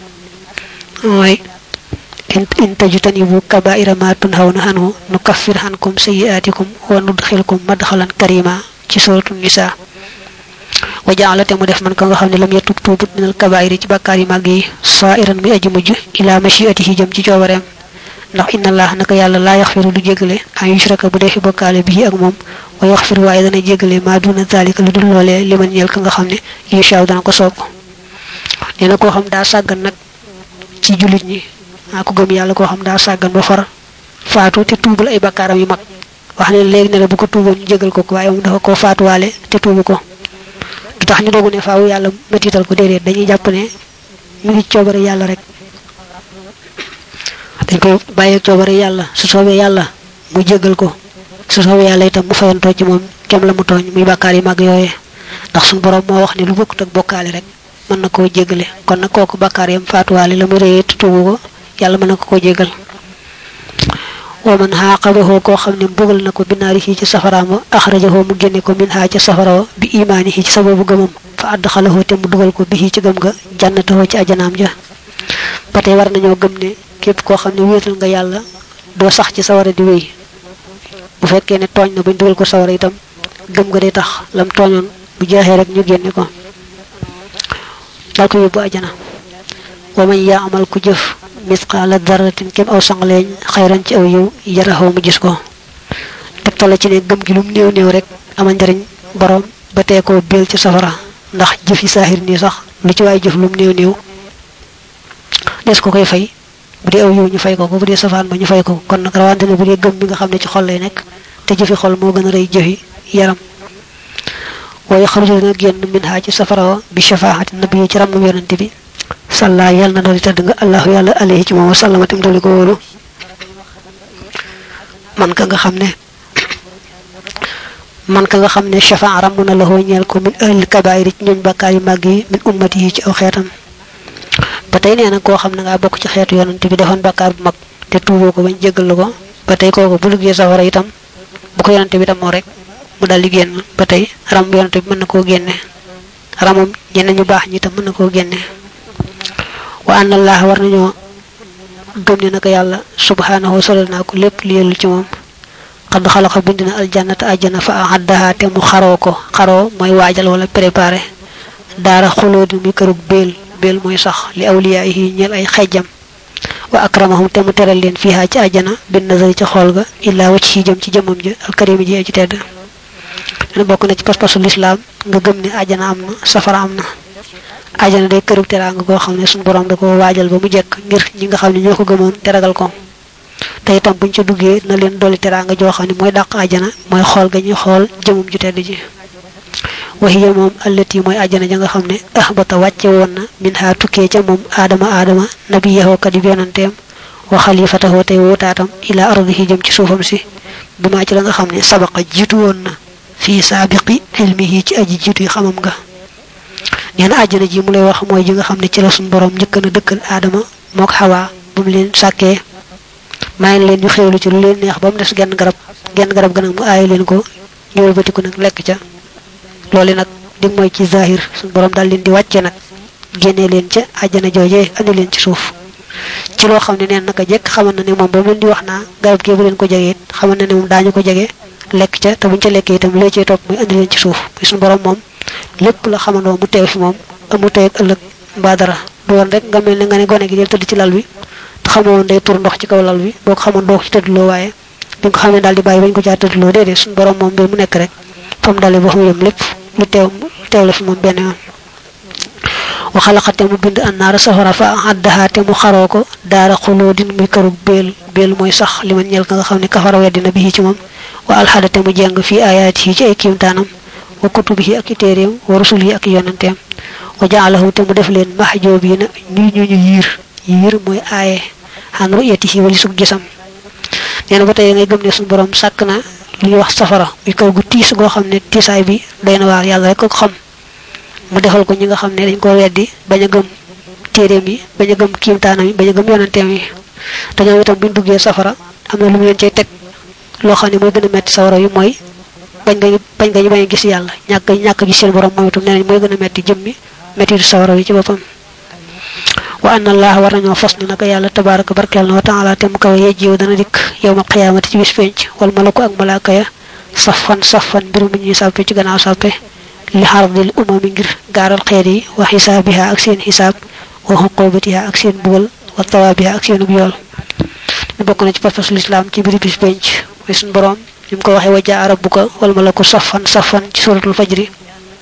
way in tajtanibu kaba'ira ma tunhawna anhu nukaffir ankum sayi'atikum wa nudkhilkum madkhalan karima ci suratul nisa waja'alate mu def man ko nga xamne lam yatub tubut minal kaba'iri ci bakkar yi maggi sa'iran mi aji mujj ila mashi'atihi jëm ci ciobarem ndax inna allah naka yalla la yaghfiru du jéggelé ay yushraka bu defi bokale bi ak mom wa yaghfiru wa dana jéggelé ma duna zalika lu dul lolé liman ñel ka nga xamne yusha dana ko sopp neena ko xam da sagan nak ci julit ñi ko gëm yalla ko xam da sagan ba far faatu te tuubul ay bakkaram yu mag wax ne légui ne bu ko tuubon ñu jéggal ko waye mu dafa ko faatu walé te tuubu ko tax ñu dogu ne faaw yalla metital ko dédé dañuy japp ne mi ngi ciobare yalla rek dañ ko baye ciobare yalla su soobé yalla mu jéggal ko su soobé yalla itam mu fayanto ci mom kem la mu togn mi bakkar yi mag yoyé ndax sun borom mo wax ni lu bokku tak bokale rek man nako jéggalé kon nak koku bakkar yam faatuwali la mu reey tuubu ko yalla man nako jéggal wa man haqabahu ko xamne mbugal nako binaari ci safarama akhrajahu mu genné ko min ha ci safara bi imanihi ci sababu gëmam fa adkhalahu te mu dugal ko bi ci gëm ga jannatahu ci ajanam ja patay war nañu gëm ne kep ko xamne wétal nga yalla do sax ci sawara di wéy bu fekkee ne togn na buñ dugal ko sawara itam gëm nga day tax lam tognon bu jeexé rek ñu genné ko dal ko yobbu ajana wa man ya'mal ku jëf misqala dharratin kem aw sangleñ xayran ci aw yow yarahu mu gis ko tektala ci ne gëm gi lum neew neew rek ama ndariñ borom ba té ko bel ci safara ndax jëf yi sahir ni sax lu ci way jëf lum neew neew des ko koy fay bu dee aw yiw ñu fay ko bu dee safaan ba ñu fay ko kon nag rawante ne bu dee gëm bi nga xam ne ci xol lay nekk te jëfi xol moo gën a rëy jëfi yaram waaye xaruju dina génn min haa ci safara bi shafaati nabi ci rammu yonante bi salla yàlla na dooli tëdd nga allahu yàlla alayhi ci moom wasallama tam dooli ko wóolu man ka nga xam ne shafaa ramm na lahoo ñeel ko min ahlil kabaayir ci ñooñ bàkkaar yu màgg yi min ummati yi ci aw xeetam ba tey nee na koo xam ne ngaa bokk ci xeetu yonante bi defoon bàkkaar bu mag te tuuboo ko bañ jéggal la ko ba tey kooku bu liggéey safara itam bu ko yonante bi tam moo rek mu daal di génn ba tey ram yonante bi mën na koo génne ramam ñeneen ñu baax ñi itam mën na koo génne wa anna allah war nañoo gëm ne naka yàlla subhanahu solal naa ko lépp li yellu ci moom xad xalaqa bind na aljannata ajjana fa ahaddaha te mu xaroo mooy waajal wala préparé daara xulóodi muy kërug béel mooy sax li awliyaahi ñeel ay xejjam wa akramahum te mu teral leen fiha ci ajjana bin nazari ci xool ga illaa wacc ci jëm ci jëmmam ja alkarimi ji ci tedd dana bokk na ci pas-pasu lislaam nga gëm ne ajjana am na safara am na ajjana day kërug teraanga goo xam ne suñu borom da ko waajal ba mu jekk ngir ñi nga xam ne ñoo ko gëmoon te ragal ko te itam buñ ca duggee na leen dolli teraanga joo xam ne mooy dàq ajjana mooy xool ga ñuy xool jëmum ju tedd ji waxiya moom allati mooy ajjana ja nga xam ne ahbata wàcce woon na min ha tukkee ca moom aadama nabiyahu kadi yonanteem wa xalifatahu tey wóotaatam ila ardihi jëm ci suufam si bi maa ci la nga xam ne sabaqa jiitu woon na fii saabiqi ilmihi ci aji jiitu yi xamam nga nee na ajjana ji mu lay wax mooy ji nga xam ne ci la suñu borom njëkk na dëkkal aadama mook xawaa bu mu leen sàkkee may leen ñu xewlu ci lu leen neex ba mu des genn garab ga nag mu aaye leen ko ñu wëlbatiku nag lekk ca loolu nag di mooy ci zahir suñu borom daal leen di wàcce nag génnee leen ca àjjana joojee andi leen ci suuf ci loo xam ne neen naka jekk xamal na ne moom ba mu leen di wax naa garab gee bu leen ko jegee xamal na ne moom daañu ko jege lekk ca te buñ ca lekkee itam lee cee topp muy andi leen ci suuf muy suñu borom moom lépp la xamandoo mu teew fi moom amu tey ak ëllëg mbaa dara du woon rek nga mel ne nga ne gone gi del tëdd ci lal bi te xamoo woon day tur ndox ci kaw lal bi boo ko xamoon doo ko ci tëddloo waaye bi nga ko xamee daal di bàyyi bañ ko caa tëddloo déedéet suñu borom moom mbir mu nekk rek fa mu dalee boo xam yëm lépp lu teew la fi moom benn yoon wa xalaqate mu bind annaara safara fa addaha te mu xaroo ko daara xulóodin muy kërug béel mooy sax li ma ñeel ka nga xam ne kafara weddina bi ci moom wa alxada te mu jeng fii ayaati yi ci ay kiimtaanam wa kutubihi ak i téeréem wa rusulihi ak i yonanteem wa jaalahu te mu def leen mahjoobiina ñu yiir mooy aaye xan ru'yatihi wali sug gisam nee na ba tey ngay gëm ne suñu borom sàkk na li ñuy wax safara muy kër gu tiis goo xam ne tiisaay bi doy na waar yàlla rek ko xam mu defal ko ñi nga xam ne dañ ko weddi bañ a gëm téeréem yi bañ a gëm kiimtaanam yi bañ a gëm yonanteem yi te ñoom itam buñ duggee safara am na lu mu leen cay teg loo xam ne mooy gën a metti sawara yu mooy bañ nga ñu bañ a gis yàlla ñàkk gis seen borom moom itam nee nañ mooy gën a metti jëmmi mettitu sawara yi ci boppam wa anna allah war nañoo fas ne naka yàlla tabaraka barkeel na wa taala te mu kawe yejjiw dana dikk yawmal qiyaamati ci bis penc wal malaku ak malaaka ya safan mbir mu ñuy sàppe ci gannaaw sàppe li xardil umami ngir gaaral xeet yi wa xisaabiha ak seen xisaab wa xuqubatiha ak seen bugal wa tawaabiha ak seen yool ñu bokk na ci pas-pasu lislaam ci biir bis penc mooy suñu borom ñu mu ko waxee wa jaa rabbuka wal malaku safan ci suratul fajri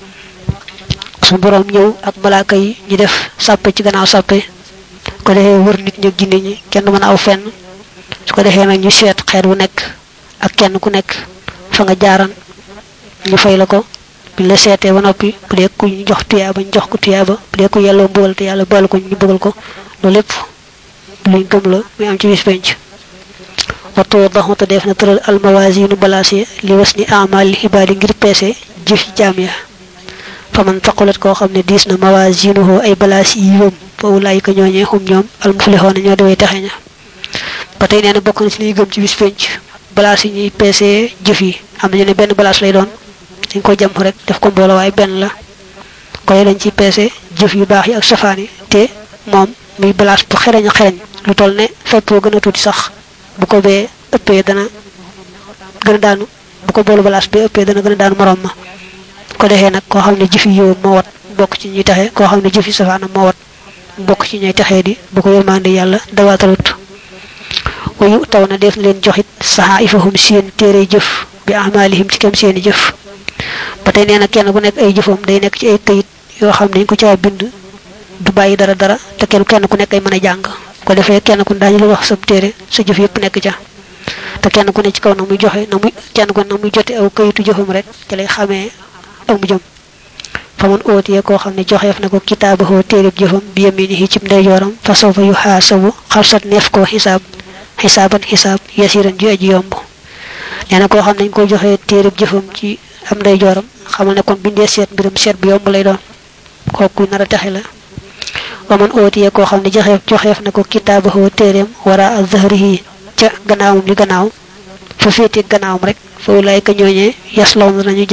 suñu borom ñëw ak malaaka yi ñu def sàppe ci gannaaw sàppe ko defee wër nit ñi jinne ñi kenn mën a aw fenn su ko defee nag ñu seet xeet bu nekk ak kenn ku nekk fa nga jaaran ñu fay la ko bi la seetee ba noppi bu dee ku ñu jox tuyaaba ñu jox ko tuyaaba bu dee ku yelloo mbugal te yàlla baal ko ñu bëggal ko loolu lépp luñ gëm la muy am ci bis penc waxtu dax te def na tëral almawasinu balaasiya li was ni amal xibaadi ngir peese jëf jaam ya faman taqulat koo xam ne diis na mawasinuhu ay balaas yiwam fa ulaayika ñooñee xum ñoom almuflixoona ñoo dewee taxe ña ba tey nee na bokk na ci liy gëm ci bis penc balaas yi ñuy peese jëf yi am nañu ne benn balaas lay doon dañ ko jam rek def ko mbooloo waaye benn la koy lañ ci peese jëf yu baax yi ak safaan yi te moom muy balaas bu xereñ lu toll ne feppoo gën a tuuti sax bu ko bee ëppee dana gën a daanu bu ko boolu balaas bee ëppee dana gën a daanu morom ma ko defee nag koo xam ne jëfi yow moo wat bokk ci ñuy taxe koo xam ne jëfi safaana moo wat bokk ci ñuy taxee di bu ko yërmande yàlla dawaatalut wayu taw na def na leen joxit saxaifahum seen téere jëf bi amalihim ci kem seeni jëf ba tey nee na kenn ku nekk ay jëfam day nekk ci ay këyit yoo xam ne dañ ko caa bind du bàyyi dara te kenn ku nekk ay mën a jàng ko defé kenn ku dañu la wax sa téré sa jëf yépp nekk ca te kenn ku ne ci kaw na muy joxe na muy kenn ku na muy jote aw kayitu jëfum rek ci lay xamé aw mu jëm faman otiye ko xamne joxef na ko kitaabahu téereb jëfam bi yaminihi ci ndeyjooram fa sawfa yuhasabu xalsat neef ko hisaban hisab yasiran ju aji yomb neena ko xamne ko joxe téereb jëfam ci am ndeyjooram xamal ne kon bindé seet mbirum seet bu yomb lay doon koku nara taxé la waman otiye ko xamne joxef na ko kitaabahu téerem wara azharihi ca gannaawum li gannaaw fa fété gannaawum rek fa lay ka ñoñe yaslaw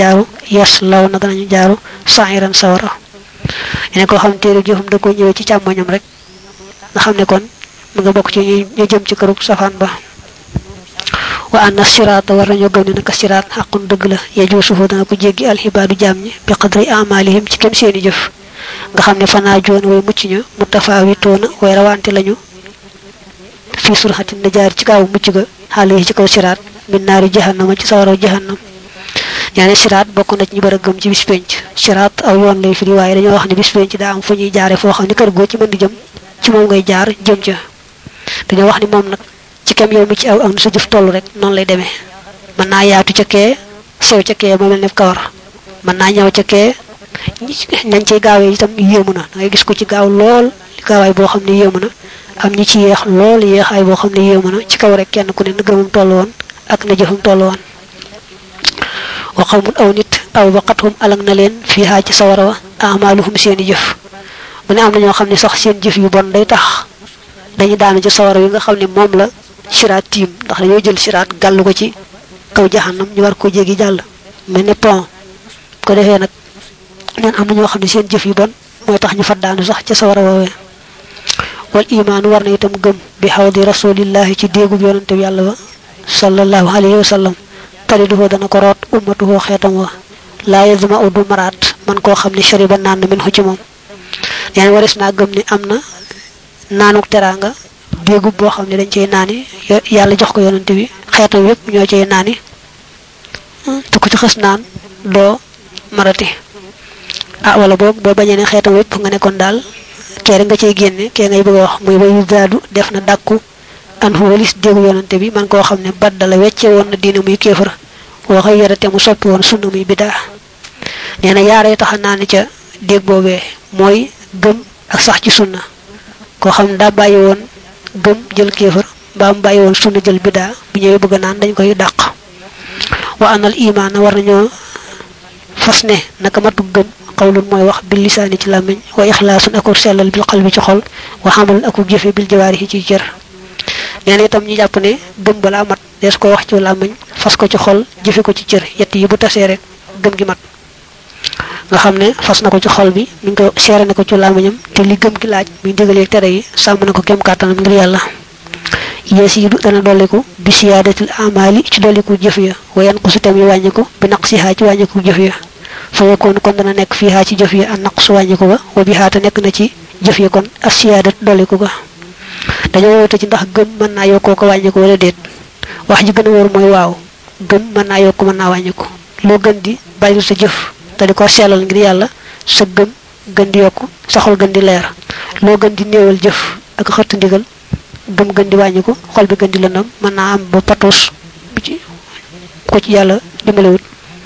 na dañu jaaru sa'iran sawara ene ko xam téere jëfum da ko ñëwé ci càmmoñam rek nga xam ne kon mu nga bokk ci ñu jëm ci këruk safaan ba wa anna sirata war nañu gëm ne naka sirat xaqun dëgg la yajusuhu dana ko jéggi alxibaadu jaam ñi bi qadri amalihim ci kem seeni jëf nga xam ne fanaa joon way mucc ñu mutafawitoona way rawante lañu fi surhatin najaar ci gaaw mucc ga xale ci kaw sirat min naari jahannama ci sawara jahannam ñane sirat bokku na ci ñu bëra gëm ci bis penc sirat aw yoon lay firi waye dañu wax ni bis penc da am fu ñuy jaare fo xamni kër go ci mën di jëm ci mom ngay jaar jëm ca dañu wax ni mom nak ci kam yow mi ci aw ak sa jëf tollu rek non lay démé man na yaatu ca ké sew ca ké mo melni kawar man na ñaw ca ké ñañ ci gaawé itam yémuna ngay gis ko ci gaaw lool gaaway bo xamni yémuna am ñi ci yeex lool yeexay bo xamni yémuna ci kaw rek kenn ku ne ngëmum tollu won ak na jëfum tollu won wa qawmun aw nit aw waqathum alang na len fiha ci sawara wa amaluhum seeni jëf bu ne am na ñoo xamni sax seen jëf yu bon day tax dañu daanu ci sawara yi nga xamni mom la sirat tim ndax dañu jël sirat gallu ko ci kaw jahannam ñu war ko jégi jall melni pont ko defé nak ñen am na ñoo xamni seen jëf yu bon moy tax ñu fa daanu sax ci sawara wowe wal iman warna itam gëm bi hawdi rasulillahi ci degu yonante yalla ba sallallahu alayhi wasallam taliduhu dana ko rot ummatuhu xetam wa la yazma udu marat man ko xamni shariba nan min hu ci mom yan waris na gëm ni amna nanuk teranga degu bo xamni dañ cey nani yalla jox ko yonante bi xetam yépp ñoo cey nani te ko ci xess nan do marati wala bok bo bañé ne xetam yépp nga ne kon dal kéré nga cey génné ké ngay bëgg wax muy wayu zaadu def na dakku an walis degu yonante bi man ko xamne badala wéccé won na diina muy kéfar wa xayrate mu soppi won sunna muy bida neena yaare tax naani ca deg bobé moy gëm ak sax ci sunna ko xam da bayyi won gëm jël kéfar ba am bayyi won sunna jël bida bu ñëwé bëgg naan dañ koy daq wa anal iman war nañu fasne naka matu gëm qawlun moy wax bil lisani ci lamiñ wa ikhlasun akur selal bil qalbi ci xol wa hamal akur jëfé bil jawarihi ci jër neena itam ñu japp ne gëm bala mat des ko wax ci lamiñ fas ko ci xol jëfé ko ci cër yett yi bu tassé rek gëm gi mat nga xamne fas nako ci xol bi mi ngi ko séré nako ci lamiñam te li gëm gi laaj mi digale téré yi sam nako kem katanam ngir yalla yasidu dana doliku bi siyadatil amali ci doliku jëf ya wayan ko sutam yi wañiko bi naqsiha ci wañiko jëf ya fa yakon kon dana nek fiha ci jëf ya an naqsu wañiko ba wa biha ta nek na ci jëf ya kon asiyadat doliku ga dañu wote ci ndax gëm man na yoko ko wañiko wala deet wax ji gëna wor moy waaw gëm man na yoko man na wañiko lo gën di bayru sa jëf ta diko selal ngir yalla sa gëm gën di yokku sa xol gën di leer lo gën di neewal jëf ak xott ndigal gëm gën di wañiko xol bi gën di lëndam man na am ba patos ci ko ci yalla dimbalewut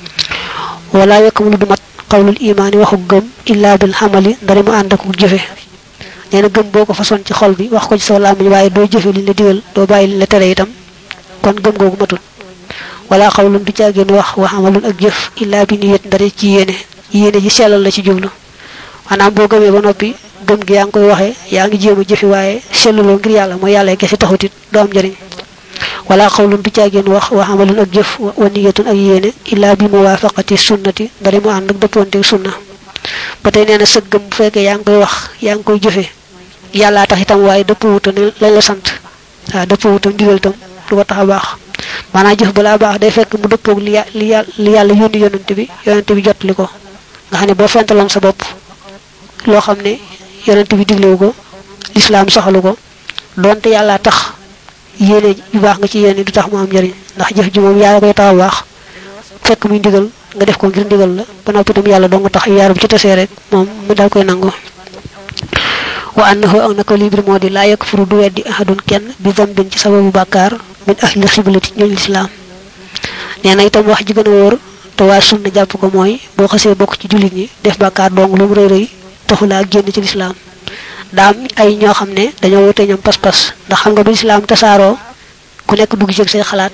wala yakmulu dumat qawlul iman waxu gëm illa bil hamali dari mu and ak jëfé neena gëm boko façon ci xol bi wax ko ci so lamiñ waye do jëfé li la digal do bayyi li la téré itam kon gëm gogu matul wala qawlun bi ciagen wax wa amalun ak jëf illa bi niyat ndare ci yene ji selal la ci jublu manam bo gëmé ba nopi gëm gi yang koy waxé yaangi jëmu jëfi waye sellulo ngir yalla mo yalla kessé taxutit do am jariñ wala qawlun bi ciagen wax wa amalun ak jëf wa niyatun ak yene illa bi muwafaqati sunnati ndare mu and ak depponté sunna batay neena sa gëm bu fekke yang koy wax yang koy jëfé yalla tax itam waye deppowuta lañ la sant deppowuta digal tam du ko tax baax mana jëf bala baax day fekk mu deppok li yalla yoni yonent bi jot liko nga xane bo fentalon sa bop lo xamne yonent bi diglewu ko l'islam soxalu ko donte yalla tax yene yu baax nga ci yene du tax mo am jariñ ndax jëf ji mom yalla koy tax baax fekk muy digal nga def ko ngir digal la ba noppi tam yalla do nga tax yaaru ci tassé rek mom mu dal koy nango wa annahu ak nako libri modi la yakfuru du weddi ahadun kenn bi zambin ci sababu bakkar min ahli xiblati ñul islam neena itam wax ji gëna wor to wa sunna japp ko moy bo xasse bok ci julit ñi def bakkar dong lu reey reey taxula genn ci islam daam ay ño xamne dañoo wote ñam pass pass ndax xam nga bu islam tassaro ku nek dugg ci say xalaat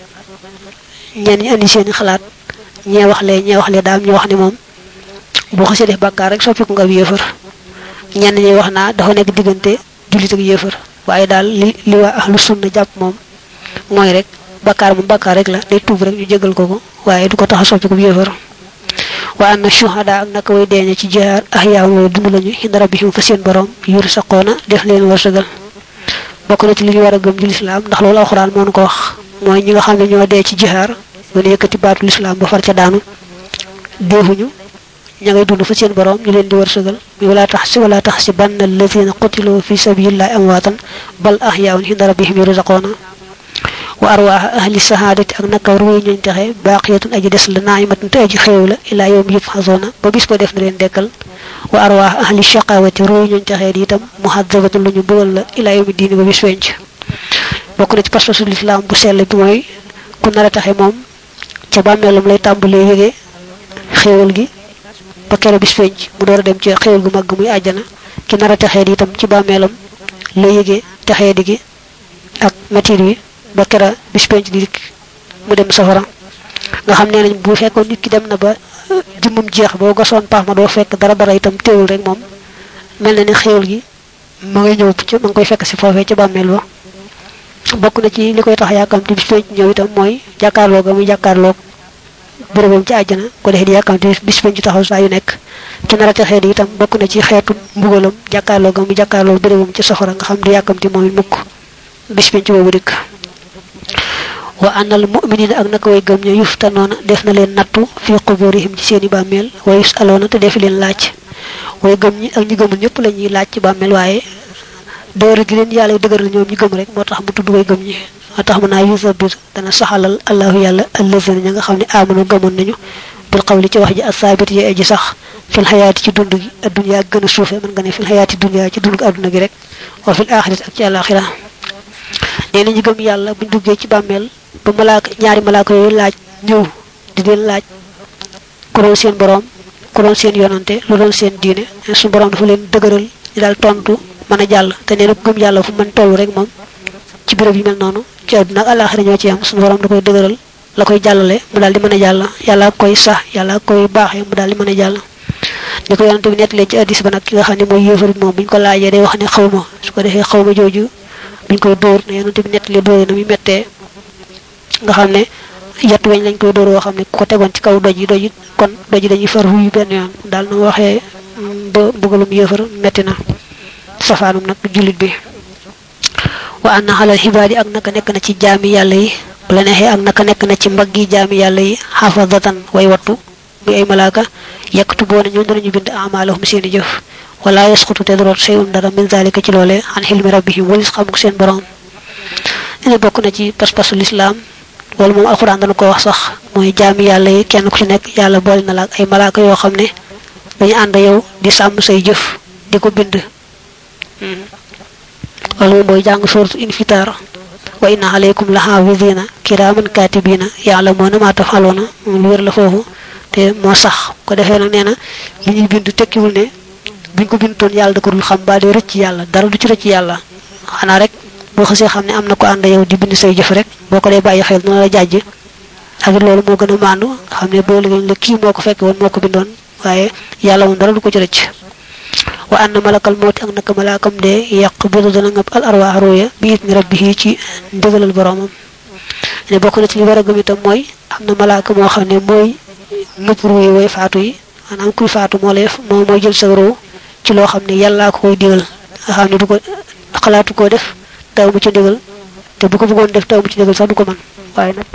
ñen ñi andi seen xalaat ñe wax le daam ñu wax ni mom bu xasse def bakkar rek soppi ko nga yéefar ñen ñi wax na dafa nek digënté julit ak yéefar waye dal li wa ahlu sunna japp mom moy rek bakkar mu bakkar rek la day tuub rek ñu jéggal ko waye du ko taxa soppi ko yéefar wa anna shuhada ak nak way deñe ci jihar ahya wa dund lañu hinda rabbihim fa seen borom yur saqona def leen warsagal bokku na ci li ñu wara gëm ci l'islam ndax loolu alquran mo ko wax moy ñi nga xamne ñoo dé ci jihar wala yëkëti baatu l'islam ba far ca daanu defuñu ña ngay dund fa seen borom ñu leen di warsagal wala tahsibanna alladhina qutilu fi sabilillahi amwatan bal ahya'un hinda rabbihim yurzaquna wa arwah ahli sahadati ak naka ruy ñu taxé baqiyatun aji dess la naimatun te aji xewla ila yawm yufhazuna ba bis ko def na leen dekkal wa arwah ahli shaqawati ruy ñu taxé di tam muhadzabatun lu ñu bëggal la ila yawm diini ba bis wenc bokku na ci passasul islam bu sel bi moy ku nara taxé mom ci bamelam lay tambulé yégué xewal gi ba kéro bis wenc mu doora dem ci xewal gu mag muy aljana ki nara taxé di tam ci bamelam lay yégué taxé digi ak matir wi ba kéra bis penc di dik mu dem safara nga xamné nañ bu fekkon nit ki dem na ba jumum jeex bo gason pax ma do fekk dara itam teewul rek mom melna ni xewul gi ma ngay ñew ci ma ngoy fekk ci fofé ci bammel ba bokku na ci likoy tax yakam ci bis penc ñew itam moy jakarlo ga muy jakarlo bërëbam ci aljana ko def di yakam ci bis penc taxaw sa yu nek ci nara taxé di itam bokku na ci xéetu mbugalam jakarlo ga muy jakarlo bërëbam ci soxora nga xam di yakam ci momi mukk bis penc bobu dik wa anal mu'minina ak nak way gëm ñu yuftanona def na leen nattu fi quburihim ci seeni bammel wa yusaluna te def leen laaj way gëm ñi ak ñi gëmul ñepp lañuy laaj ci bammel waye door gi leen yalla dëgeural ñoom ñi gëm rek motax mu tuddu way gëm ñi motax mu na yusabir dana saxalal allah yalla allazina nga xamni amanu gëmon nañu bil qawli ci wax ji asabit yi aji sax fil hayati ci dundu gi adunya gëna suufé man nga ne fil hayati dunya ci dundu aduna gi rek wa fil akhirati ak ci alakhirah neena ñi gëm yalla buñ duggé ci bammel ba malaka ñaari malaka yu laaj ñew di leen laaj ku doon seen borom ku doon seen yonante lu doon seen diine su borom dafa leen dëgeural ñu dal tontu mëna jall te neena gëm yalla fu mën tollu rek mom ci bërepp yu mel nonu ci aduna ak alakhira ñoo ci am suñu borom da koy dëgeural la koy jallale mu dal di mëna jall yalla koy sax yalla koy baxé mu dal di mëna jall ni ko yonante bi netlé ci hadith ba nak ki nga xamni moy yéfer mom buñ ko laajé day wax ni xawma su ko defé xawma joju buñ koy door né yonante bi netlé door na mi metté nga xamne yat weñ lañ koy door wo xamne ko tegon ci kaw doji kon doji dañuy far hu yu ben yoon dal na waxe ba bugalum yeufar metti na safanum nak julit bi wa anna halal hibadi ak naka nek na ci jami yalla yi bu la nexé ak naka nek na ci mbaggi jami yalla yi hafazatan way wattu bi ay malaka yaktubu ñu dañu bind a'maluhum seeni jëf wala yasqutu tadrut shay'un dara min zalika ci lolé an hilmi rabbihim walis xamuk seen borom ene bokku na ci paspasul islam wala mom alquran dañ ko wax sax moy jami yalla yi kenn ku ci nek yalla bol na la ay malaka yo xamne dañu and yow di sam say jëf diko bind wala moy jang sourate infitar wa inna alaykum lahafizina kiraman katibina ya'lamuna ma tafaluna lu wër la fofu te mo sax ko defé nak neena li ñuy bind tekkiwul ne buñ ko bindoon yalla da ko dul xam ba de recc yalla dara du ci recc yalla xana rek bo xasse xamne amna ko and yow di bind say jëf rek boko lay bayyi xel no la jajj ak lolu mo gëna mandu xamne bo liggéey la ki moko fekk won moko bindon waye yalla won dara du ko ci recc wa anna malakal maut ak nak malakam de yaqbidu dana ngab al arwah ruya bi idni rabbih ci ndegalal boromam ne bokku na ci li wara gëm itam moy amna malaka mo xamne moy nup ruy way faatu yi manam kuy faatu mo lay mo moy jël sa ru ci lo xamne yalla ko koy digal xamne du ko xalaatu ko def taw mu ci digal te bu ko bëggoon def taw mu ci digal sax du ko man waye nak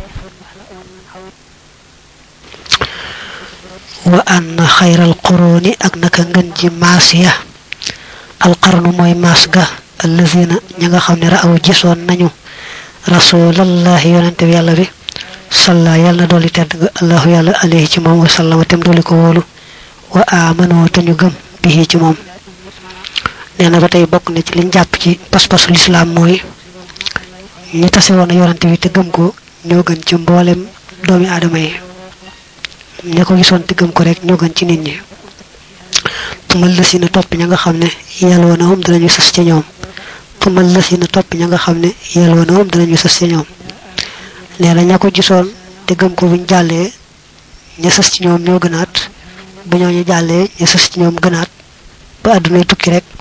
wa anna khayral quruni ak naka ngeen ji masiya al qarnu moy masga allazina ñinga xamne raaw gisoon nañu rasulullah yonante bi yalla bi salla yalla doli tedd nga allah yalla alayhi ci mom sallama tem doli ko wolu wa amanu te ñu gëm bihi ci mom neena batay bok na ci liñ japp ci pas-pasu l'islam moy ñi tassé wona yorante wi te gëm ko ñoo gën ci mbolem doomi adama yi ñi ko gisoon te gëm ko rek ñoo gën ci nit ñi tumal la sina top ña nga xamne yalwana hum dañu sas ci ñoom tumal la sina top ña nga xamne yalwana hum dañu sas ci ñoom neena ña ko gisoon te gëm ko buñ jallé ña sas ci ñoom ñoo gënaat bu ñoo jallé ña sas ci ñoom gënaat ba aduna tukki rek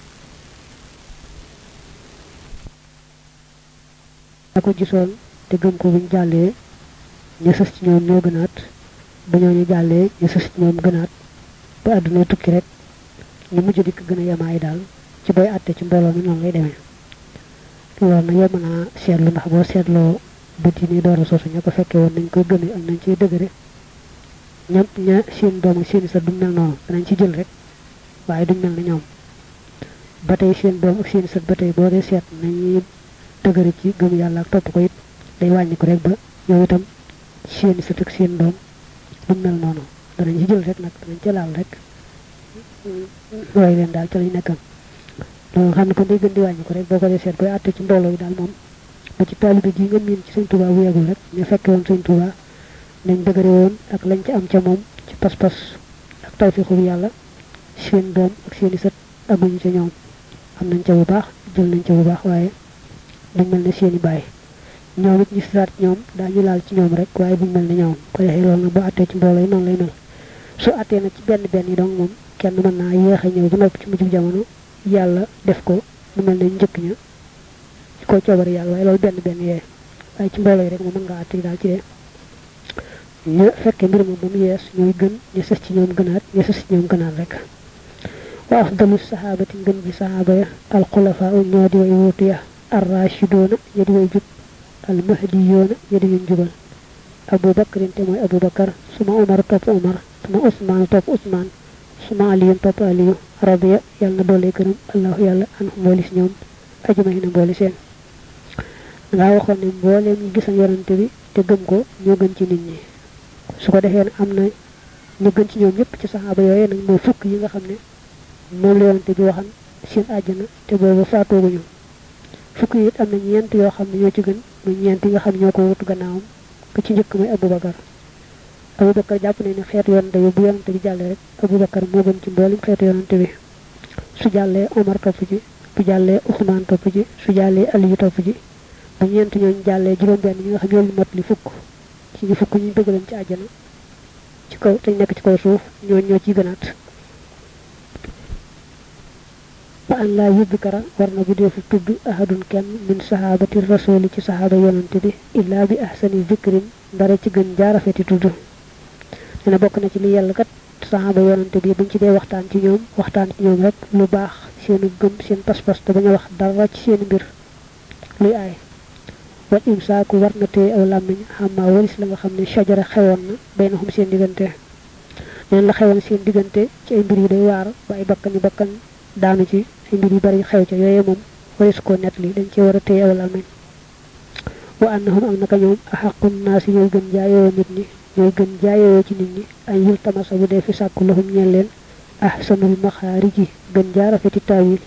ko gisoon te gëm ko buñ jallé ña sas ci ñoom ñoo gënaat bu ñoo jallé ña sas ci ñoom gënaat ba aduna tukki rek ñu mujj dik gëna yamaay daal ci boy atté ci mbolo mi non lay démé lool na yamana sétlu ndax bo sétlo ba dini doora sosu ñako fekke won nañ koy gëmé ak nañ ci dëgëre ñam ña seen doom seen sa du mel non dañ ci jël rek waye du mel ni ñoom batay seen doom ak seen sa batay bo dé sét nañ dëgëre ci gëm yalla ak top ko it day wañi ko rek ba yow itam seen sa tek seen doom du mel noonu dañ ci jël rek nak dañ ci laal rek way leen daal ci lañ nekkam do xam ko day gën di wañi ko rek boko dé sét koy atté ci mbolo yi daal mom ba ci talibé gi nga min ci seigne touba wéegul rek ñu fekke won seigne touba nañ dëgëre won ak lañ ci am ci mom ci pass pass ak tawfiqu yalla seen doom ak seen sët aguñ ci ñoom am nañ ci bu baax jël nañ ci bu baax waye dañ melni seeni baay ñoom it ñu saat ñoom dañu laal ci ñoom rek waye buñ melni ñoom ko defé lool na bu atté ci mbolo yi non lay mel su atté na ci benn benn yi donc mom kenn mën na yéxa ñëw bu nopp ci mujj jamono yalla def ko mu melni ñëk ña ko ciobar yalla way lool benn benn yé way ci mbolo yi rek mo mën nga atté dal ci ñu fekk mbir mo bu mu yees ñoy gën ñu sess ci ñoom gënaat ñu sess ci ñoom gënaat rek wa afdalu sahabati gën bi sahaba ya al khulafa ñoo di way wutu ya ar-rashiduna yadi way jub al mahdiyuna yadi ñu jubal abu bakr te moy abu bakar suma umar top umar suma usman top usman suma ali top ali radiya yalla dolé gërëm allah yalla an molis ñoom ajmaina bolé sen nga waxon ni bolé ñu gis yonante bi te gëm ko ñoo gën ci nit ñi su ko defé amna ñu gën ci ñoom ñëpp ci sahaba yoy nak mo fukk yi nga xamné mo yonante bi waxan seen aljana te bobu faatu guñu fukk yi amna ñent yo xamné ñoo ci gën mu ñent yi nga xam ñoo ko wutu gannaawum ko ci ñëk moy abubakar japp ne ni xéet yonante bi bu yonante bi jallé rek abubakar mo gën ci mbolim xéet yonante bi su jallé omar topp ci bu jallé usman topp ci su jallé ali topp ci bu ñent ñoo jallé juroom ben ñi nga xam ñoo mat li fukk ci ñu fukk ñu bëgg leen ci aljana ci kaw tay nekk ci kaw suuf ñoo ci gënaat fa an la yudkara warna bu def tudd ahadun kenn min sahabati rasul ci sahaba yonante bi illa bi ahsani dhikrin dara ci gën jaarafeti tudd dina bokk na ci li yalla kat sahaba yonante bi buñ ci dé waxtaan ci ñoom rek lu baax seenu gëm seen pass pass te baña wax dara ci seen mbir luy ay wa imsaaku warnate aw lamiñ xamma walis la nga xamne shajara xewon na baynahum seen digënté ñen la xewon seen digënté ci ay mbir yu day war ba ay bakkan daanu ci ay mbir yu bari xew ci yoyé mom walis ko netli dañ ci wara téy aw lamiñ wa annahum annaka ñoom ahqqun nas ñoy gën jaayoo nit ñi ñoy gën jaayoo ci nit ñi ay yul tamasa bu def fi sakku lahum ñel leen ahsanul makhariji gën jaarafeti tawil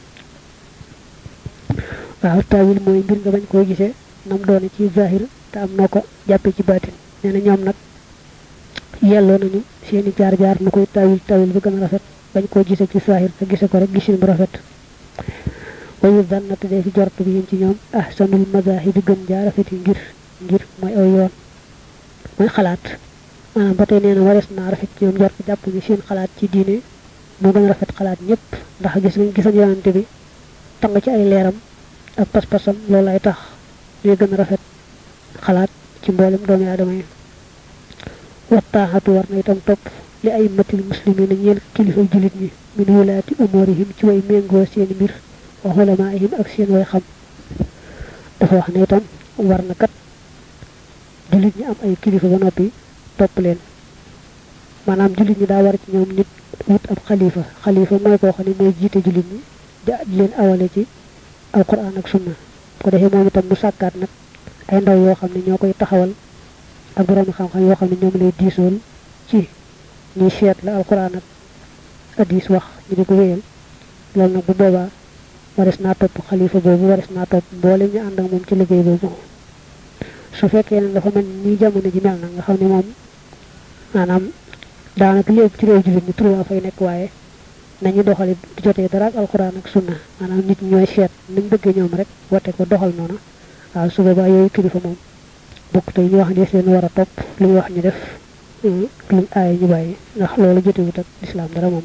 waaw tawil moy mbir nga bañ koy gisé nam doone ci zahir ta am noko jappé ci batin néna ñom nak yello nañu seeni jaar jaar nu koy tawil bu gëna rafet bañ ko gisé ci zahir te gisé ko rek gisin bu rafet wayu dannatu dé fi jortu bi ci ñom ahsanul mazahib gën jaar rafeti ngir moy aw yoon moy xalaat manam batay néna wares na rafet ci ñom jort japp ni seen xalaat ci diiné mo gëna rafet xalaat ñepp ndax gisan yonante bi tang ci ay léram ak pas-pasam lolay tax ñu gëna rafet xalaat ci mbolam doomi adama yi wattaatu warna itam top li ay matil muslimina ñeel kilifa julit ñi min wulati umurihim ci way mengo seen mbir wa ulamaihim ak seen way xam dafa wax ne itam warna kat julit ñi am ay kilifa ba nopi top leen manam julit ñi da war ci ñoom nit wut ab khalifa moy ko xani moy jité julit ñi da leen awale ci alquran ak sunna ko defé mom itam bu sakkat nak ay ndaw yo xamni ñokoy taxawal ak borom xam-xam yo xamni ñom lay diisol ci ñi seet la alquran ak hadith wax ñi diko wéyal lool nak bu boba waris naa topp xalifa boobu waris naa topp mboolem ñu ànd ak moom ci liggéey boobu su fekkee ne dafa mel ni jamono ji mel na nga xam ne moom maanaam daanaka lépp ci réew jullit ñi turuwaa fay nekk waaye nañu doxali di jotee dara ak alxuraan ak sunna maanaam nit ñooy seet niñ bëggee ñoom rek wate ko doxal noonu waaw su boobaa yooyu kilifa moom bokk tey ñu wax ne leen war a topp lu ñu wax ñu def luñ aaye ñu bàyyi ndax loolu jotewut ak lislaam dara moom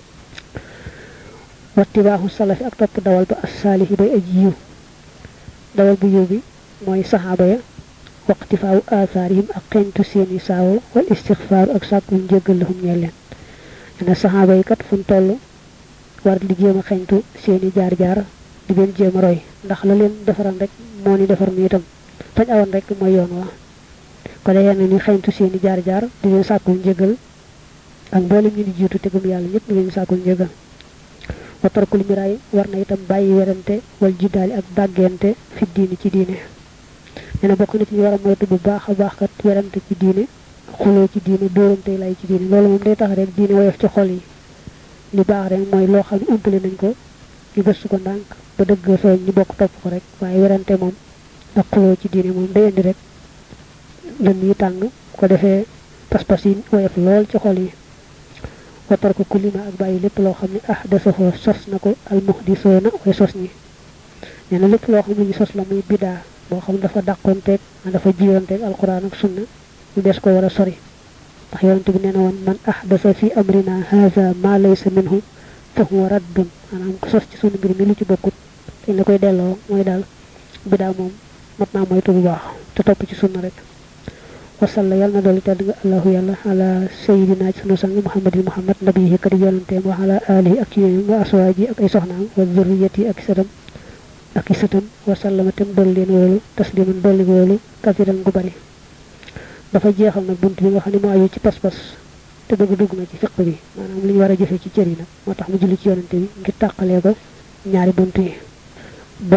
wattibaaxu salafi ak topp dawal ba as-saalihi bay aji yiw dawal bu yiw bi mooy saxaaba ya waqtifaawu aasaarihim ak xeñtu seeni saawo wal istixfaaru ak sàkku njéggal lahum ñeel leen ne saxaaba yi kat fuñ toll war di jéem a xeñtu seeni jaar-jaar di leen jéem a roy ndax la leen defaran rek moo ni defar nu itam fañ awoon rek mooy yoon wa ko defee na ni xeñtu seeni jaar-jaar di leen sàkkul njéggal ak mboolem ñu di jiitu te gëm yàlla ñëpp di leen sàkkul njéggal wa tarkul miraay war na itam bàyyi werante wal jiddaali ak dàggente fi diini ci diine nee na bokk na ci ñu war a moytu bu baax a baax kat werante ci diine xuloo ci diine dóorante lay ci diine loolu moom day tax rek diine woyof ci xol yi li baax rek mooy loo xam ne umpale nañ ko ñu gëstu ko ndànk ba dëgg feeñ ñu bokk topp ko rek waaye werante moom ak xuloo ci diine moom day indi rek lën yi tàng ko defee pas-pas yi woyof lool ci xol yi watar ko kulima ak bàyyi lépp loo xam ne dafa sos na ko al muhdisoona way sos ñi nee na lépp loo xam ne ñu sos la muy bidaa boo xam ne dafa dàqoonteeg dafa jiyoonteeg alquran ak sunna ñu des ko war a sori ndax yonente bi nee na woon man ahdasa fi amrina haza ma laysa minhu fa huwa raddun maanaam ko sos ci sunu mbir mi lu ci bokkut dañ la koy delloo mooy daal bidaa moom mat naa moytu bu baax te topp ci sunna rek wasalla yàlla na dolli tedd nga allahu yàlla ala sayidina ci sunu sang muhammadin muhammad nabiyi kadi yonanteem wa ala alihi ak yooyu wa aswaaji ak ay soxnaam wa zurriyati ak i sëtam wa sallama tem dolli leen woolu tasliman dolli woolu kasiran gu bari dafa jeexal nag bunt bi nga xam ne moo aju ci pas-pas te bëgg dugg na ci fiq bi maanaam li ñu war a jëfe ci cër yi nag moo tax mu julli ci yonante bi ngir tàqalee ko ñaari bunt yi